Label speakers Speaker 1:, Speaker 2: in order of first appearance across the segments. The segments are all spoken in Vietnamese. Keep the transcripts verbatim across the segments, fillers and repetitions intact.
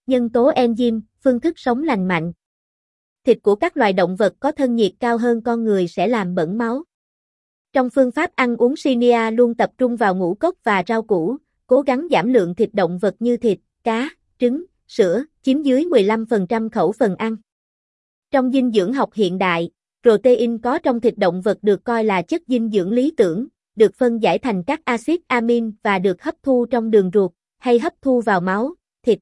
Speaker 1: Nhân tố enzyme, phương thức sống lành mạnh. Thịt của các loài động vật có thân nhiệt cao hơn con người sẽ làm bẩn máu. Trong phương pháp ăn uống Shinya luôn tập trung vào ngũ cốc và rau củ, cố gắng giảm lượng thịt động vật như thịt, cá, trứng, sữa, chiếm dưới mười lăm phần trăm khẩu phần ăn. Trong dinh dưỡng học hiện đại, protein có trong thịt động vật được coi là chất dinh dưỡng lý tưởng, được phân giải thành các axit amin và được hấp thu trong đường ruột, hay hấp thu vào máu, thịt.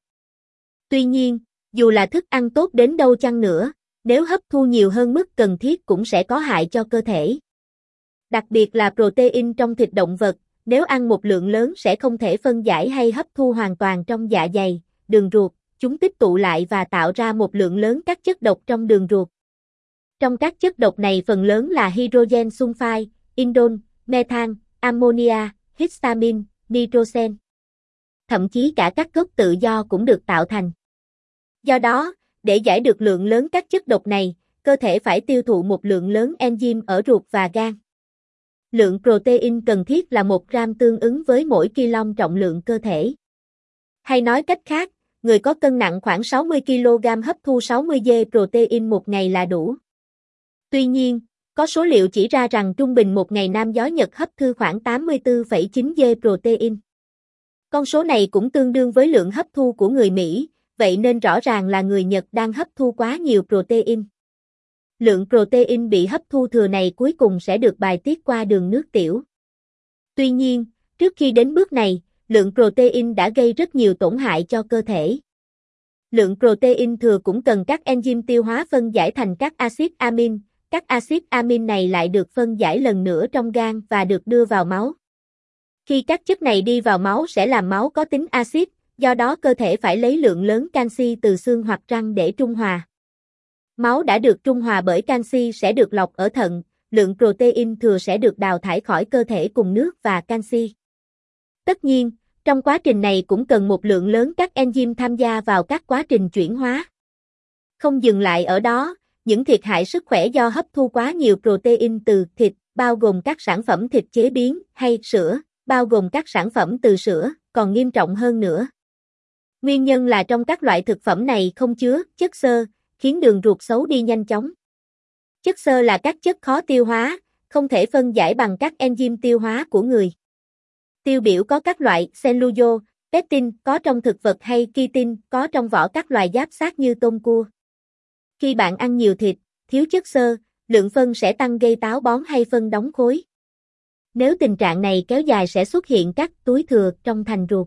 Speaker 1: Tuy nhiên, dù là thức ăn tốt đến đâu chăng nữa, nếu hấp thu nhiều hơn mức cần thiết cũng sẽ có hại cho cơ thể. Đặc biệt là protein trong thịt động vật, nếu ăn một lượng lớn sẽ không thể phân giải hay hấp thu hoàn toàn trong dạ dày, đường ruột, chúng tích tụ lại và tạo ra một lượng lớn các chất độc trong đường ruột. Trong các chất độc này phần lớn là hydrogen sulfide, indol, methan, ammonia, histamine, nitrogen. Thậm chí cả các gốc tự do cũng được tạo thành. Do đó, để giải được lượng lớn các chất độc này, cơ thể phải tiêu thụ một lượng lớn enzyme ở ruột và gan. Lượng protein cần thiết là một gram tương ứng với mỗi kg trọng lượng cơ thể. Hay nói cách khác, người có cân nặng khoảng sáu mươi ki lô gam hấp thu sáu mươi gram protein một ngày là đủ. Tuy nhiên, có số liệu chỉ ra rằng trung bình một ngày nam giới Nhật hấp thu khoảng tám mươi tư phẩy chín gram protein. Con số này cũng tương đương với lượng hấp thu của người Mỹ, vậy nên rõ ràng là người Nhật đang hấp thu quá nhiều protein. Lượng protein bị hấp thu thừa này cuối cùng sẽ được bài tiết qua đường nước tiểu. Tuy nhiên, trước khi đến bước này, lượng protein đã gây rất nhiều tổn hại cho cơ thể. Lượng protein thừa cũng cần các enzyme tiêu hóa phân giải thành các axit amin, các axit amin này lại được phân giải lần nữa trong gan và được đưa vào máu. Khi các chất này đi vào máu sẽ làm máu có tính axit, do đó cơ thể phải lấy lượng lớn canxi từ xương hoặc răng để trung hòa. Máu đã được trung hòa bởi canxi sẽ được lọc ở thận, lượng protein thừa sẽ được đào thải khỏi cơ thể cùng nước và canxi. Tất nhiên, trong quá trình này cũng cần một lượng lớn các enzyme tham gia vào các quá trình chuyển hóa. Không dừng lại ở đó, những thiệt hại sức khỏe do hấp thu quá nhiều protein từ thịt, bao gồm các sản phẩm thịt chế biến, hay sữa, bao gồm các sản phẩm từ sữa, còn nghiêm trọng hơn nữa. Nguyên nhân là trong các loại thực phẩm này không chứa chất xơ, khiến đường ruột xấu đi nhanh chóng. Chất xơ là các chất khó tiêu hóa, không thể phân giải bằng các enzyme tiêu hóa của người. Tiêu biểu có các loại cellulose, pectin có trong thực vật hay chitin có trong vỏ các loài giáp xác như tôm cua. Khi bạn ăn nhiều thịt, thiếu chất xơ, lượng phân sẽ tăng gây táo bón hay phân đóng khối. Nếu tình trạng này kéo dài sẽ xuất hiện các túi thừa trong thành ruột.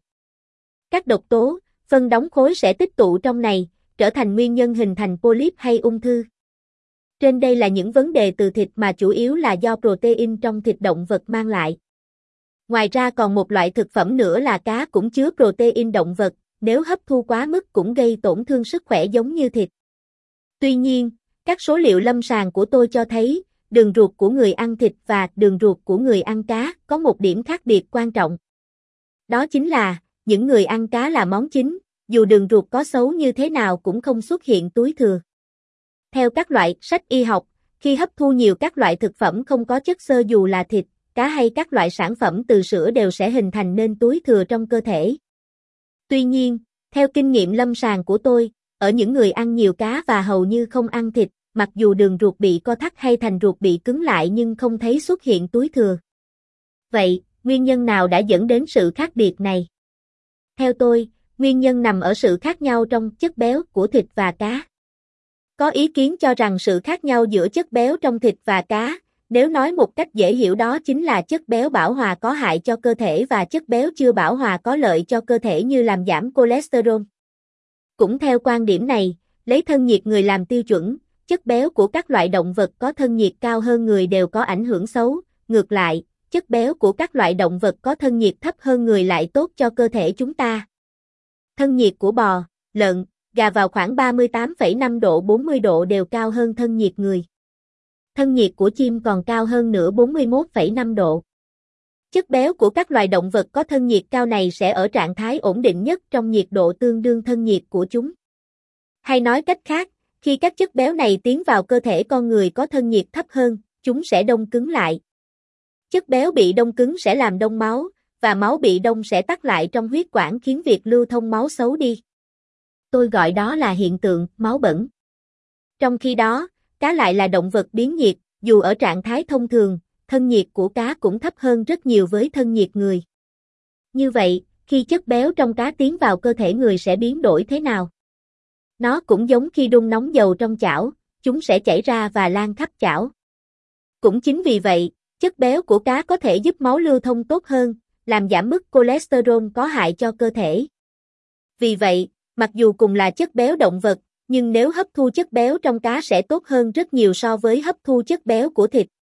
Speaker 1: Các độc tố, phân đóng khối sẽ tích tụ trong này, trở thành nguyên nhân hình thành polyp hay ung thư. Trên đây là những vấn đề từ thịt mà chủ yếu là do protein trong thịt động vật mang lại. Ngoài ra còn một loại thực phẩm nữa là cá cũng chứa protein động vật, nếu hấp thu quá mức cũng gây tổn thương sức khỏe giống như thịt. Tuy nhiên, các số liệu lâm sàng của tôi cho thấy, đường ruột của người ăn thịt và đường ruột của người ăn cá có một điểm khác biệt quan trọng. Đó chính là, những người ăn cá là món chính, dù đường ruột có xấu như thế nào cũng không xuất hiện túi thừa. Theo các loại sách y học, khi hấp thu nhiều các loại thực phẩm không có chất xơ dù là thịt, cá hay các loại sản phẩm từ sữa đều sẽ hình thành nên túi thừa trong cơ thể. Tuy nhiên, theo kinh nghiệm lâm sàng của tôi, ở những người ăn nhiều cá và hầu như không ăn thịt, mặc dù đường ruột bị co thắt hay thành ruột bị cứng lại nhưng không thấy xuất hiện túi thừa. Vậy, nguyên nhân nào đã dẫn đến sự khác biệt này? Theo tôi, nguyên nhân nằm ở sự khác nhau trong chất béo của thịt và cá. Có ý kiến cho rằng sự khác nhau giữa chất béo trong thịt và cá, nếu nói một cách dễ hiểu đó chính là chất béo bão hòa có hại cho cơ thể và chất béo chưa bão hòa có lợi cho cơ thể như làm giảm cholesterol. Cũng theo quan điểm này, lấy thân nhiệt người làm tiêu chuẩn, chất béo của các loại động vật có thân nhiệt cao hơn người đều có ảnh hưởng xấu, ngược lại, chất béo của các loại động vật có thân nhiệt thấp hơn người lại tốt cho cơ thể chúng ta. Thân nhiệt của bò, lợn, gà vào khoảng ba mươi tám phẩy năm độ đến bốn mươi độ đều cao hơn thân nhiệt người. Thân nhiệt của chim còn cao hơn nữa bốn mươi mốt phẩy năm độ. Chất béo của các loài động vật có thân nhiệt cao này sẽ ở trạng thái ổn định nhất trong nhiệt độ tương đương thân nhiệt của chúng. Hay nói cách khác, khi các chất béo này tiến vào cơ thể con người có thân nhiệt thấp hơn, chúng sẽ đông cứng lại. Chất béo bị đông cứng sẽ làm đông máu, và máu bị đông sẽ tắc lại trong huyết quản khiến việc lưu thông máu xấu đi. tôi gọi đó là hiện tượng máu bẩn. Trong khi đó, cá lại là động vật biến nhiệt, dù ở trạng thái thông thường, thân nhiệt của cá cũng thấp hơn rất nhiều với thân nhiệt người. Như vậy, khi chất béo trong cá tiến vào cơ thể người sẽ biến đổi thế nào? Nó cũng giống khi đun nóng dầu trong chảo, chúng sẽ chảy ra và lan khắp chảo. Cũng chính vì vậy, chất béo của cá có thể giúp máu lưu thông tốt hơn, làm giảm mức cholesterol có hại cho cơ thể. Vì vậy, mặc dù cùng là chất béo động vật, nhưng nếu hấp thu chất béo trong cá sẽ tốt hơn rất nhiều so với hấp thu chất béo của thịt.